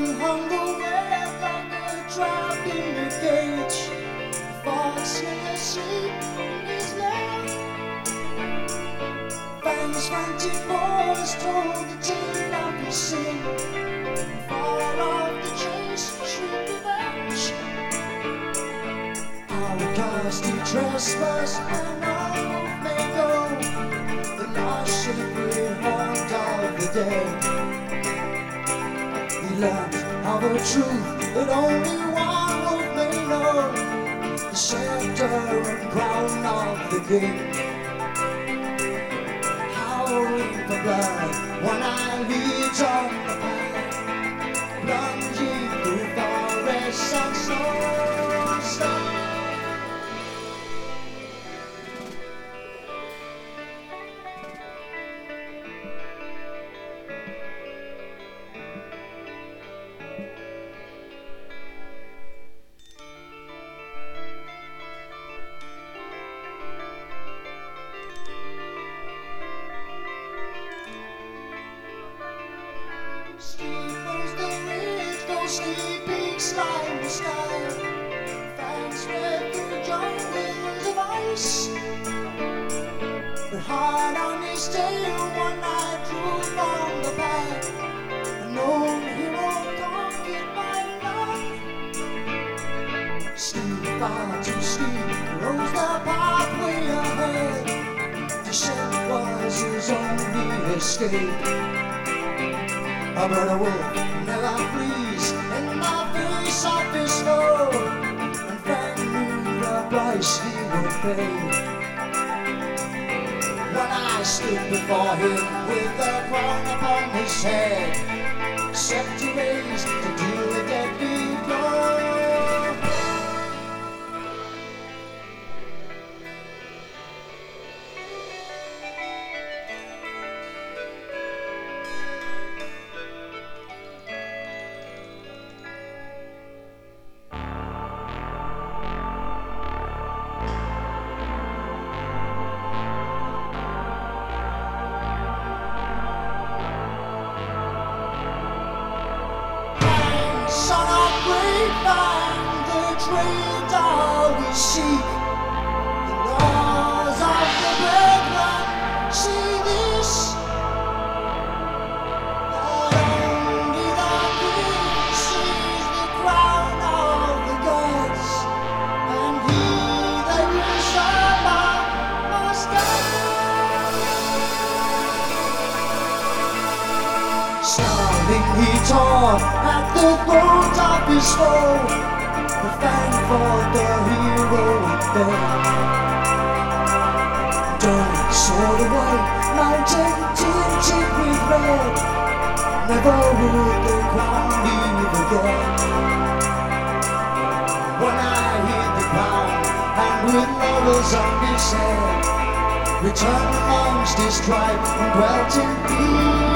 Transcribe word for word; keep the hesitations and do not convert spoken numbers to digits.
hung away like a trap in a cage, falling asleep in his bed. Fangs fancy boys told the tale of his sin, fall off the chase, shriek revenge. Outcast he trespass and all may go, the lost sacred haunt of the dead. He learned of a truth that only one wolf may know, the scepter and crown of the king. Howling for blood, one eye leads on the path, plunging through forests and snow. Sleeping slime the sky, fangs spread through jungles of ice. But hard on his tail, one night drew from the pack, an old hero conquered by night. Steep far too steep rose the pathway ahead, descent was his only escape. But a wolf never flees in the face of his foe, and Frank knew the price he would pay. When I stood before him with the crown upon his head, set to raise to deal a deadly blow. Son of grapevine, the trails always seek the laws of the bedrock. See this, that only the king sees the crown of the gods, and he that will serve must die. Snarling he tore at the throat of his foe, the fang fought the heroic bed. Dawn saw the white mountain tinted with red, never would the crown leave again. When I hit the ground and with laurels on his head, returned amongst his tribe and dwelt in peace.